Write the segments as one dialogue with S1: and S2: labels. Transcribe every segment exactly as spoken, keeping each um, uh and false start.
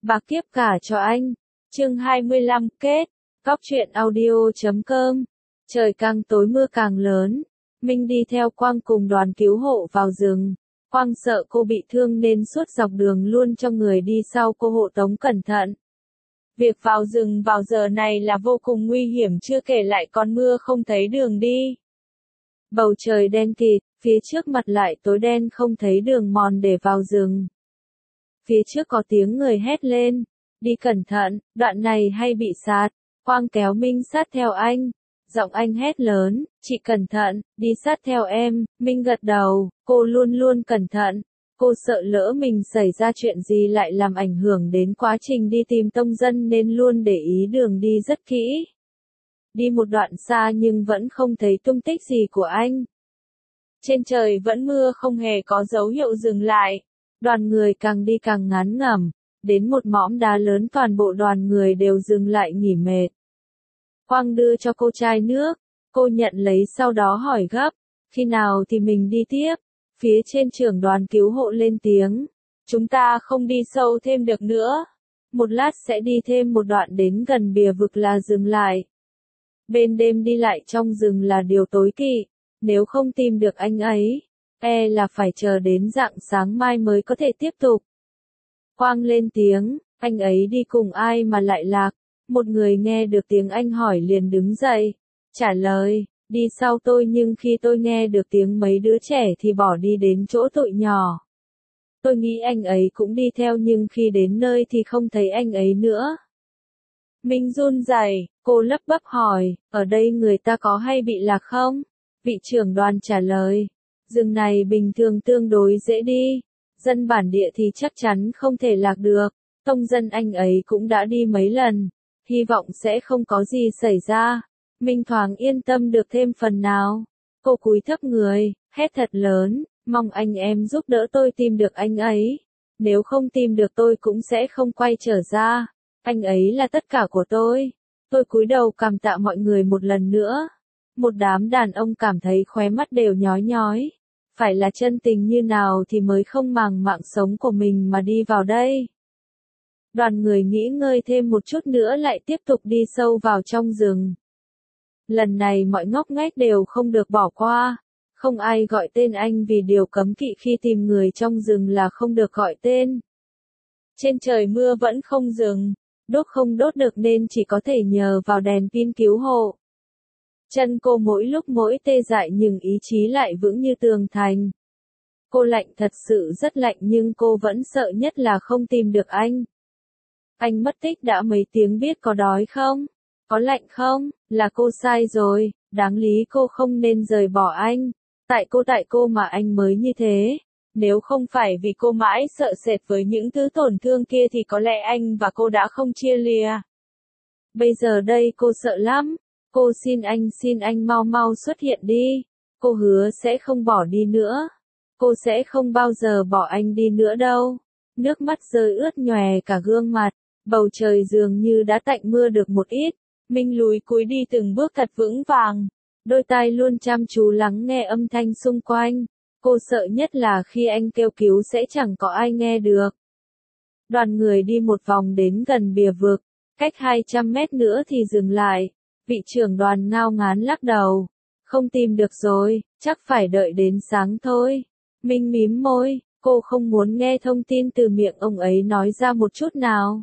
S1: Bạc kiếp cả cho anh. Chương hai mươi lăm kết. Góc truyện audio chấm com. Trời càng tối mưa càng lớn. Minh đi theo Quang cùng đoàn cứu hộ vào rừng. Quang sợ cô bị thương nên suốt dọc đường luôn cho người đi sau cô hộ tống cẩn thận. Việc vào rừng vào giờ này là vô cùng nguy hiểm, chưa kể lại còn mưa không thấy đường đi. Bầu trời đen kịt, phía trước mặt lại tối đen không thấy đường mòn để vào rừng. Phía trước có tiếng người hét lên, đi cẩn thận, đoạn này hay bị sạt. Quang kéo Minh sát theo anh. Giọng anh hét lớn, chị cẩn thận, đi sát theo em. Minh gật đầu, cô luôn luôn cẩn thận. Cô sợ lỡ mình xảy ra chuyện gì lại làm ảnh hưởng đến quá trình đi tìm tông dân nên luôn để ý đường đi rất kỹ. Đi một đoạn xa nhưng vẫn không thấy tung tích gì của anh. Trên trời vẫn mưa không hề có dấu hiệu dừng lại. Đoàn người càng đi càng ngán ngẩm. Đến một mỏm đá lớn toàn bộ đoàn người đều dừng lại nghỉ mệt. Quang đưa cho cô chai nước. Cô nhận lấy sau đó hỏi gấp. Khi nào thì mình đi tiếp? Phía trên trưởng đoàn cứu hộ lên tiếng. Chúng ta không đi sâu thêm được nữa. Một lát sẽ đi thêm một đoạn đến gần bìa vực là dừng lại. Bên đêm đi lại trong rừng là điều tối kỵ. Nếu không tìm được anh ấy, e là phải chờ đến rạng sáng mai mới có thể tiếp tục. Quang lên tiếng, anh ấy đi cùng ai mà lại lạc? Một người nghe được tiếng anh hỏi liền đứng dậy, trả lời, đi sau tôi nhưng khi tôi nghe được tiếng mấy đứa trẻ thì bỏ đi đến chỗ tụi nhỏ. Tôi nghĩ anh ấy cũng đi theo nhưng khi đến nơi thì không thấy anh ấy nữa. Minh run rẩy, cô lắp bắp hỏi, ở đây người ta có hay bị lạc không? Vị trưởng đoàn trả lời, rừng này bình thường tương đối dễ đi. Dân bản địa thì chắc chắn không thể lạc được, tông dân anh ấy cũng đã đi mấy lần, hy vọng sẽ không có gì xảy ra. Minh thoáng yên tâm được thêm phần nào. Cô cúi thấp người, hét thật lớn, mong anh em giúp đỡ tôi tìm được anh ấy. Nếu không tìm được tôi cũng sẽ không quay trở ra. Anh ấy là tất cả của tôi. Tôi cúi đầu cảm tạ mọi người một lần nữa. Một đám đàn ông cảm thấy khóe mắt đều nhói nhói. Phải là chân tình như nào thì mới không màng mạng sống của mình mà đi vào đây. Đoàn người nghỉ ngơi thêm một chút nữa lại tiếp tục đi sâu vào trong rừng. Lần này mọi ngóc ngách đều không được bỏ qua. Không ai gọi tên anh vì điều cấm kỵ khi tìm người trong rừng là không được gọi tên. Trên trời mưa vẫn không dừng, đốt không đốt được nên chỉ có thể nhờ vào đèn pin cứu hộ. Chân cô mỗi lúc mỗi tê dại nhưng ý chí lại vững như tường thành. Cô lạnh thật sự rất lạnh nhưng cô vẫn sợ nhất là không tìm được anh. Anh mất tích đã mấy tiếng biết có đói không? Có lạnh không? Là cô sai rồi, đáng lý cô không nên rời bỏ anh. Tại cô tại cô mà anh mới như thế. Nếu không phải vì cô mãi sợ sệt với những thứ tổn thương kia thì có lẽ anh và cô đã không chia lìa. Bây giờ đây cô sợ lắm. Cô xin anh xin anh mau mau xuất hiện đi. Cô hứa sẽ không bỏ đi nữa. Cô sẽ không bao giờ bỏ anh đi nữa đâu. Nước mắt rơi ướt nhòe cả gương mặt. Bầu trời dường như đã tạnh mưa được một ít. Minh lùi cúi đi từng bước thật vững vàng. Đôi tai luôn chăm chú lắng nghe âm thanh xung quanh. Cô sợ nhất là khi anh kêu cứu sẽ chẳng có ai nghe được. Đoàn người đi một vòng đến gần bìa vực. Cách hai trăm mét nữa thì dừng lại. Vị trưởng đoàn ngao ngán lắc đầu. Không tìm được rồi, chắc phải đợi đến sáng thôi. Minh mím môi, cô không muốn nghe thông tin từ miệng ông ấy nói ra một chút nào.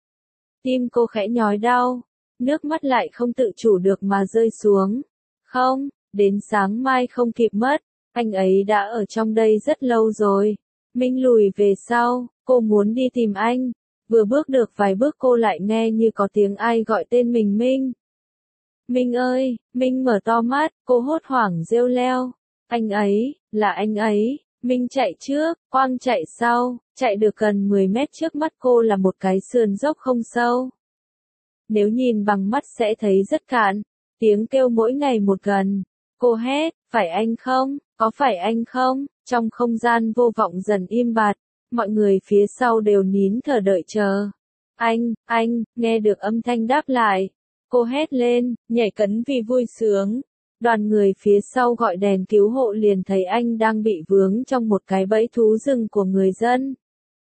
S1: Tim cô khẽ nhói đau, nước mắt lại không tự chủ được mà rơi xuống. Không, đến sáng mai không kịp mất, anh ấy đã ở trong đây rất lâu rồi. Minh lùi về sau, cô muốn đi tìm anh. Vừa bước được vài bước cô lại nghe như có tiếng ai gọi tên mình Minh. Minh ơi, Minh mở to mắt, cô hốt hoảng reo leo. Anh ấy, là anh ấy. Minh chạy trước, Quang chạy sau, chạy được gần mười mét trước mắt cô là một cái sườn dốc không sâu. Nếu nhìn bằng mắt sẽ thấy rất cạn, tiếng kêu mỗi ngày một gần. Cô hét, phải anh không, có phải anh không? Trong không gian vô vọng dần im bặt, mọi người phía sau đều nín thở đợi chờ. Anh, anh, nghe được âm thanh đáp lại. Cô hét lên, nhảy cẫng vì vui sướng. Đoàn người phía sau gọi đèn cứu hộ liền thấy anh đang bị vướng trong một cái bẫy thú rừng của người dân.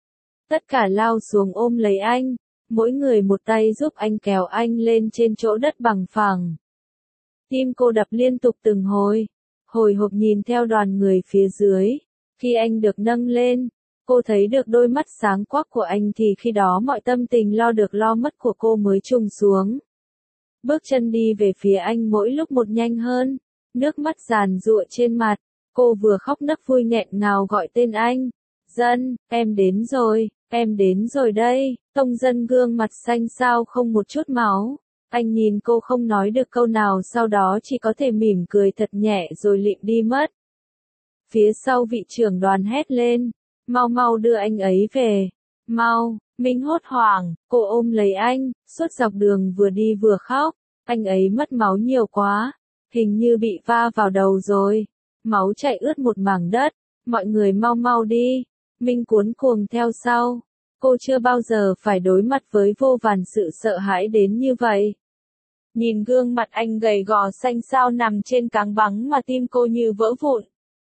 S1: Tất cả lao xuống ôm lấy anh, mỗi người một tay giúp anh kéo anh lên trên chỗ đất bằng phẳng. Tim cô đập liên tục từng hồi, hồi hộp nhìn theo đoàn người phía dưới. Khi anh được nâng lên, cô thấy được đôi mắt sáng quắc của anh thì khi đó mọi tâm tình lo được lo mất của cô mới trùng xuống. Bước chân đi về phía anh mỗi lúc một nhanh hơn, nước mắt giàn giụa trên mặt, cô vừa khóc nấc vui nghẹn ngào gọi tên anh. Dân, em đến rồi, em đến rồi đây. Tông Dân gương mặt xanh xao không một chút máu. Anh nhìn cô không nói được câu nào, sau đó chỉ có thể mỉm cười thật nhẹ rồi lịm đi mất. Phía sau vị trưởng đoàn hét lên, mau mau đưa anh ấy về, mau. Minh hốt hoảng, cô ôm lấy anh, suốt dọc đường vừa đi vừa khóc. Anh ấy mất máu nhiều quá, hình như bị va vào đầu rồi. Máu chảy ướt một mảng đất, mọi người mau mau đi. Minh cuống cuồng theo sau. Cô chưa bao giờ phải đối mặt với vô vàn sự sợ hãi đến như vậy. Nhìn gương mặt anh gầy gò xanh xao nằm trên cáng băng mà tim cô như vỡ vụn.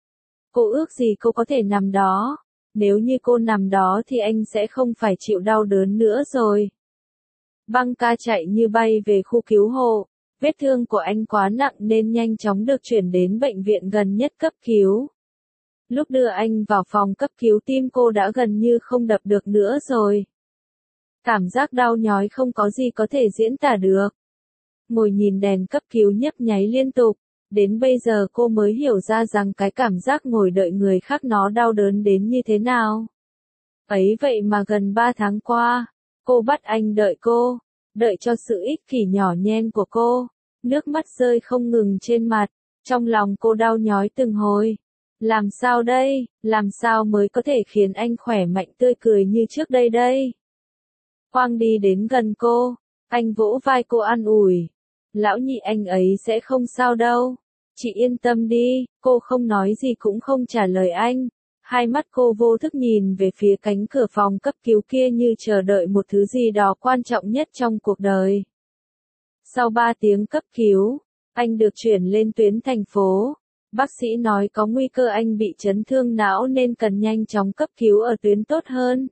S1: Cô ước gì cô có thể nằm đó. Nếu như cô nằm đó thì anh sẽ không phải chịu đau đớn nữa rồi. Băng ca chạy như bay về khu cứu hộ. Vết thương của anh quá nặng nên nhanh chóng được chuyển đến bệnh viện gần nhất cấp cứu. Lúc đưa anh vào phòng cấp cứu tim cô đã gần như không đập được nữa rồi. Cảm giác đau nhói không có gì có thể diễn tả được. Ngồi nhìn đèn cấp cứu nhấp nháy liên tục, đến bây giờ cô mới hiểu ra rằng cái cảm giác ngồi đợi người khác nó đau đớn đến như thế nào. Ấy vậy mà gần ba tháng qua, cô bắt anh đợi cô, đợi cho sự ích kỷ nhỏ nhen của cô, nước mắt rơi không ngừng trên mặt, trong lòng cô đau nhói từng hồi. Làm sao đây, làm sao mới có thể khiến anh khỏe mạnh tươi cười như trước đây đây? Quang đi đến gần cô, anh vỗ vai cô an ủi. Lão nhị anh ấy sẽ không sao đâu. Chị yên tâm đi, cô không nói gì cũng không trả lời anh. Hai mắt cô vô thức nhìn về phía cánh cửa phòng cấp cứu kia như chờ đợi một thứ gì đó quan trọng nhất trong cuộc đời. Sau ba tiếng cấp cứu, anh được chuyển lên tuyến thành phố. Bác sĩ nói có nguy cơ anh bị chấn thương não nên cần nhanh chóng cấp cứu ở tuyến tốt hơn.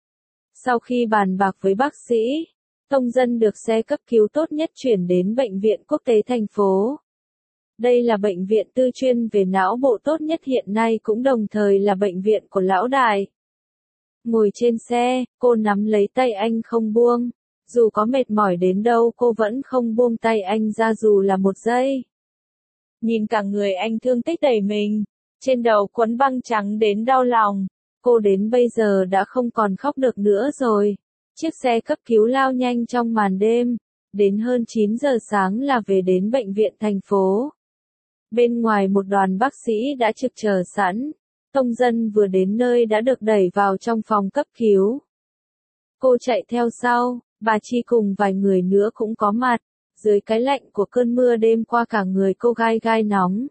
S1: Sau khi bàn bạc với bác sĩ, Tông Dân được xe cấp cứu tốt nhất chuyển đến Bệnh viện Quốc tế thành phố. Đây là bệnh viện tư chuyên về não bộ tốt nhất hiện nay cũng đồng thời là bệnh viện của lão đại. Ngồi trên xe, cô nắm lấy tay anh không buông. Dù có mệt mỏi đến đâu cô vẫn không buông tay anh ra dù là một giây. Nhìn cả người anh thương tích đầy mình, trên đầu quấn băng trắng đến đau lòng. Cô đến bây giờ đã không còn khóc được nữa rồi. Chiếc xe cấp cứu lao nhanh trong màn đêm, đến hơn chín giờ sáng là về đến bệnh viện thành phố. Bên ngoài một đoàn bác sĩ đã trực chờ sẵn. Tông Dân vừa đến nơi đã được đẩy vào trong phòng cấp cứu. Cô chạy theo sau, bà Chi cùng vài người nữa cũng có mặt. Dưới cái lạnh của cơn mưa đêm qua cả người cô gai gai nóng.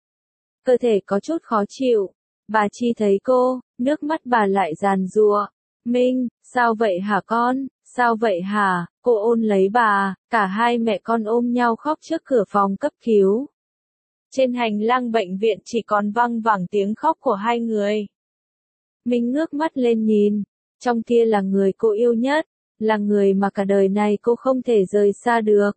S1: Cơ thể có chút khó chịu. Bà Chi thấy cô, nước mắt bà lại giàn giụa. Minh, sao vậy hả con, sao vậy hả, cô ôn lấy bà, cả hai mẹ con ôm nhau khóc trước cửa phòng cấp cứu. Trên hành lang bệnh viện chỉ còn văng vẳng tiếng khóc của hai người. Minh ngước mắt lên nhìn, trong kia là người cô yêu nhất, là người mà cả đời này cô không thể rời xa được.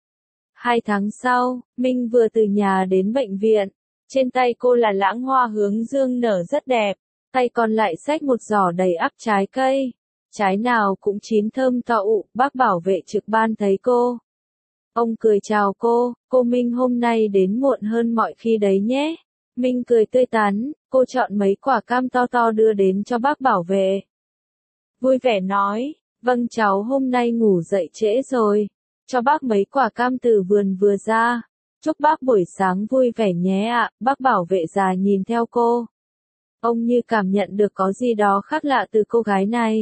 S1: Hai tháng sau, Minh vừa từ nhà đến bệnh viện. Trên tay cô là lãng hoa hướng dương nở rất đẹp, tay còn lại xách một giỏ đầy ắp trái cây. Trái nào cũng chín thơm tho ụ, bác bảo vệ trực ban thấy cô. Ông cười chào cô, cô Minh hôm nay đến muộn hơn mọi khi đấy nhé. Minh cười tươi tắn, cô chọn mấy quả cam to to đưa đến cho bác bảo vệ. Vui vẻ nói, vâng cháu hôm nay ngủ dậy trễ rồi, cho bác mấy quả cam từ vườn vừa ra. Chúc bác buổi sáng vui vẻ nhé ạ, bác bảo vệ già nhìn theo cô. Ông như cảm nhận được có gì đó khác lạ từ cô gái này.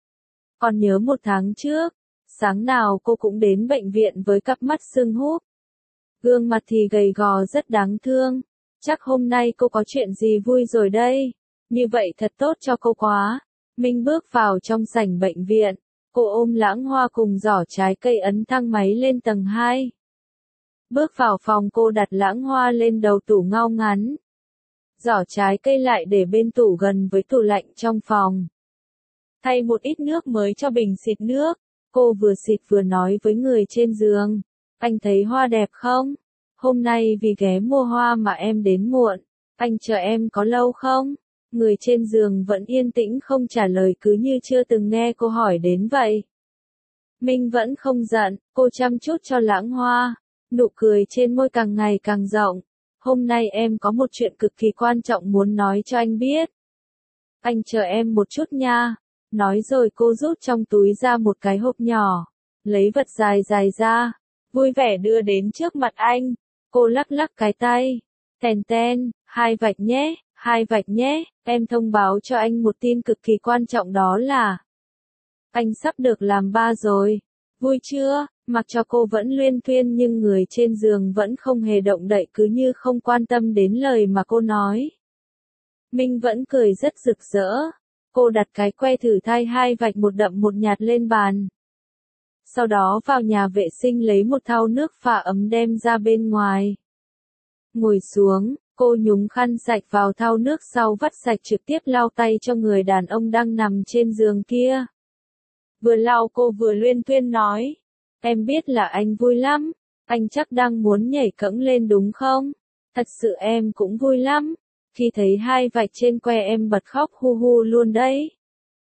S1: Còn nhớ một tháng trước, sáng nào cô cũng đến bệnh viện với cặp mắt sưng húp. Gương mặt thì gầy gò rất đáng thương. Chắc hôm nay cô có chuyện gì vui rồi đây. Như vậy thật tốt cho cô quá. Minh bước vào trong sảnh bệnh viện. Cô ôm lãng hoa cùng giỏ trái cây ấn thang máy lên tầng hai. Bước vào phòng cô đặt lãng hoa lên đầu tủ ngao ngắn. Giỏ trái cây lại để bên tủ gần với tủ lạnh trong phòng. thay một ít nước mới cho bình xịt nước. Cô vừa xịt vừa nói với người trên giường. Anh thấy hoa đẹp không? Hôm nay vì ghé mua hoa mà em đến muộn. Anh chờ em có lâu không? Người trên giường vẫn yên tĩnh không trả lời, cứ như chưa từng nghe cô hỏi đến vậy. Minh vẫn không giận, cô chăm chút cho Lãng Hoa. Nụ cười trên môi càng ngày càng rộng. Hôm nay em có một chuyện cực kỳ quan trọng muốn nói cho anh biết. Anh chờ em một chút nha. Nói rồi cô rút trong túi ra một cái hộp nhỏ. Lấy vật dài dài ra. Vui vẻ đưa đến trước mặt anh. Cô lắc lắc cái tay. Tèn ten, hai vạch nhé, hai vạch nhé. Em thông báo cho anh một tin cực kỳ quan trọng, đó là anh sắp được làm ba rồi. Vui chưa? Mặc cho cô vẫn luyên thuyên nhưng người trên giường vẫn không hề động đậy, cứ như không quan tâm đến lời mà cô nói. Minh vẫn cười rất rực rỡ. Cô đặt cái que thử thai hai vạch một đậm một nhạt lên bàn. Sau đó vào nhà vệ sinh lấy một thau nước pha ấm đem ra bên ngoài. Ngồi xuống, cô nhúng khăn sạch vào thau nước, sau vắt sạch trực tiếp lau tay cho người đàn ông đang nằm trên giường kia. Vừa lau cô vừa luyên thuyên nói. Em biết là anh vui lắm. Anh chắc đang muốn nhảy cẫng lên đúng không? Thật sự em cũng vui lắm. Khi thấy hai vạch trên que em bật khóc hu hu luôn đấy.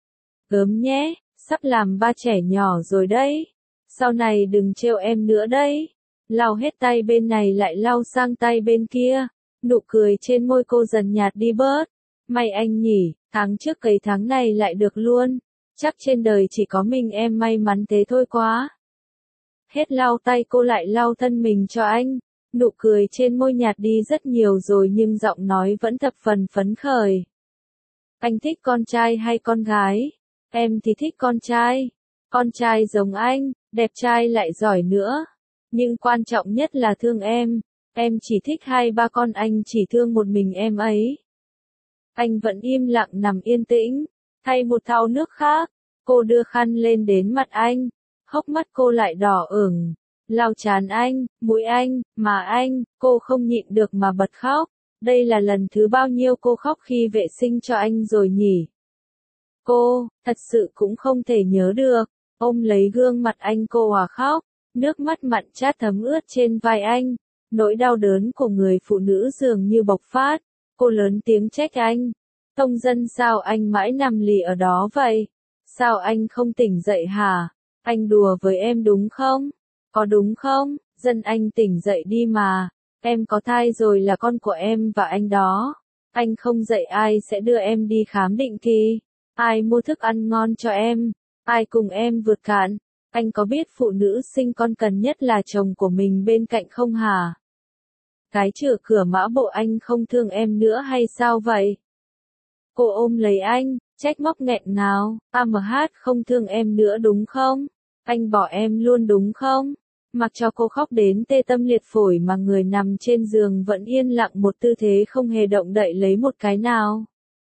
S1: Gớm nhé, sắp làm ba trẻ nhỏ rồi đấy. Sau này đừng trêu em nữa đấy. Lau hết tay bên này lại lau sang tay bên kia. Nụ cười trên môi cô dần nhạt đi bớt. May anh nhỉ, tháng trước cấy tháng này lại được luôn. Chắc trên đời chỉ có mình em may mắn thế thôi quá. Hết lau tay cô lại lau thân mình cho anh. Nụ cười trên môi nhạt đi rất nhiều rồi nhưng giọng nói vẫn thập phần phấn khởi. Anh thích con trai hay con gái? Em thì thích con trai. Con trai giống anh, đẹp trai lại giỏi nữa. Nhưng quan trọng nhất là thương em. Em chỉ thích hai ba con, anh chỉ thương một mình em ấy. Anh vẫn im lặng nằm yên tĩnh. Thay một thau nước khác, cô đưa khăn lên đến mặt anh. Hốc mắt cô lại đỏ ửng. Lau trán anh, mũi anh, mà anh, cô không nhịn được mà bật khóc. Đây là lần thứ bao nhiêu cô khóc khi vệ sinh cho anh rồi nhỉ? Cô, thật sự cũng không thể nhớ được. Ôm lấy gương mặt anh cô hòa khóc. Nước mắt mặn chát thấm ướt trên vai anh. Nỗi đau đớn của người phụ nữ dường như bộc phát. Cô lớn tiếng trách anh. Tông Dân, sao anh mãi nằm lì ở đó vậy? Sao anh không tỉnh dậy hả? Anh đùa với em đúng không? Có đúng không? Dân, anh tỉnh dậy đi mà. Em có thai rồi, là con của em và anh đó. Anh không dậy ai sẽ đưa em đi khám định kỳ? Ai mua thức ăn ngon cho em? Ai cùng em vượt cạn? Anh có biết phụ nữ sinh con cần nhất là chồng của mình bên cạnh không hả? Cái chửa cửa mã bộ, anh không thương em nữa hay sao vậy? Cô ôm lấy anh, trách móc nghẹn ngào. a em hát không thương em nữa đúng không? Anh bỏ em luôn đúng không? Mặc cho cô khóc đến tê tâm liệt phổi mà người nằm trên giường vẫn yên lặng một tư thế không hề động đậy lấy một cái nào.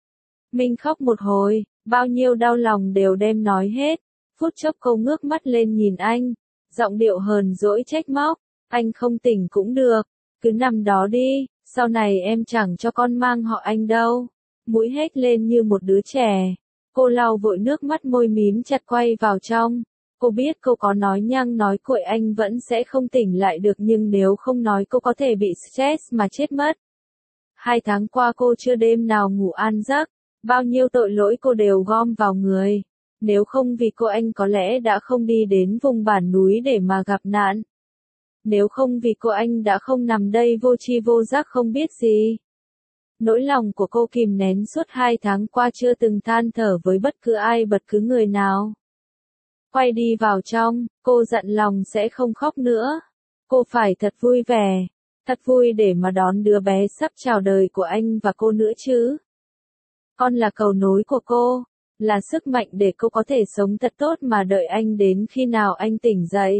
S1: Minh khóc một hồi, bao nhiêu đau lòng đều đem nói hết. Phút chốc cô ngước mắt lên nhìn anh, giọng điệu hờn dỗi trách móc. Anh không tỉnh cũng được, cứ nằm đó đi, sau này em chẳng cho con mang họ Anh đâu. Mũi hét lên như một đứa trẻ. Cô lau vội nước mắt, môi mím chặt quay vào trong. Cô biết cô có nói nhăng nói cuội anh vẫn sẽ không tỉnh lại được, nhưng nếu không nói cô có thể bị stress mà chết mất. Hai tháng qua cô chưa đêm nào ngủ an giấc. Bao nhiêu tội lỗi cô đều gom vào người. Nếu không vì cô, anh có lẽ đã không đi đến vùng bản núi để mà gặp nạn. Nếu không vì cô, anh đã không nằm đây vô tri vô giác không biết gì. Nỗi lòng của cô kìm nén suốt hai tháng qua, chưa từng than thở với bất cứ ai, bất cứ người nào. Quay đi vào trong, cô dặn lòng sẽ không khóc nữa. Cô phải thật vui vẻ, thật vui để mà đón đứa bé sắp chào đời của anh và cô nữa chứ. Con là cầu nối của cô, là sức mạnh để cô có thể sống thật tốt mà đợi anh đến khi nào anh tỉnh dậy.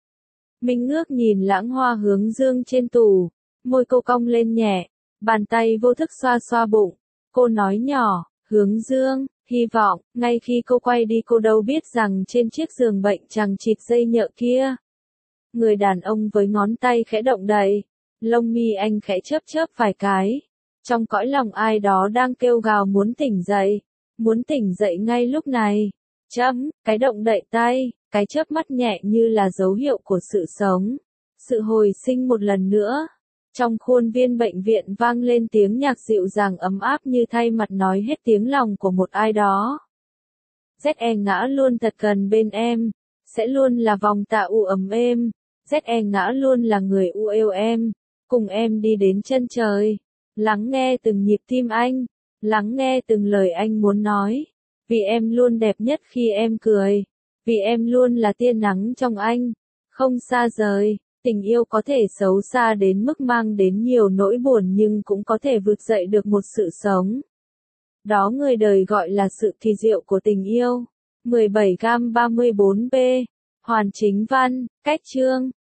S1: Minh ngước nhìn Lãng Hoa hướng dương trên tủ, môi cô cong lên nhẹ, bàn tay vô thức xoa xoa bụng. Cô nói nhỏ, Hướng Dương, hy vọng, ngay khi cô quay đi cô đâu biết rằng trên chiếc giường bệnh chằng chịt dây nhợ kia. Người đàn ông với ngón tay khẽ động đậy, lông mi anh khẽ chớp chớp vài cái. Trong cõi lòng ai đó đang kêu gào muốn tỉnh dậy. muốn tỉnh dậy ngay lúc này. Chấm, cái động đậy tay, cái chớp mắt nhẹ như là dấu hiệu của sự sống, sự hồi sinh một lần nữa. Trong khuôn viên bệnh viện vang lên tiếng nhạc dịu dàng ấm áp như thay mặt nói hết tiếng lòng của một ai đó. dét e ngã luôn thật gần bên em, sẽ luôn là vòng tạ u ấm êm. dét e ngã luôn là người u yêu em, cùng em đi đến chân trời. Lắng nghe từng nhịp tim anh, lắng nghe từng lời anh muốn nói. Vì em luôn đẹp nhất khi em cười, vì em luôn là tia nắng trong anh, không xa rời. Tình yêu có thể xấu xa đến mức mang đến nhiều nỗi buồn nhưng cũng có thể vực dậy được một sự sống. Đó người đời gọi là sự kỳ diệu của tình yêu. mười bảy gam ba mươi bốn B. Hoàn Chính Văn, Cách Chương.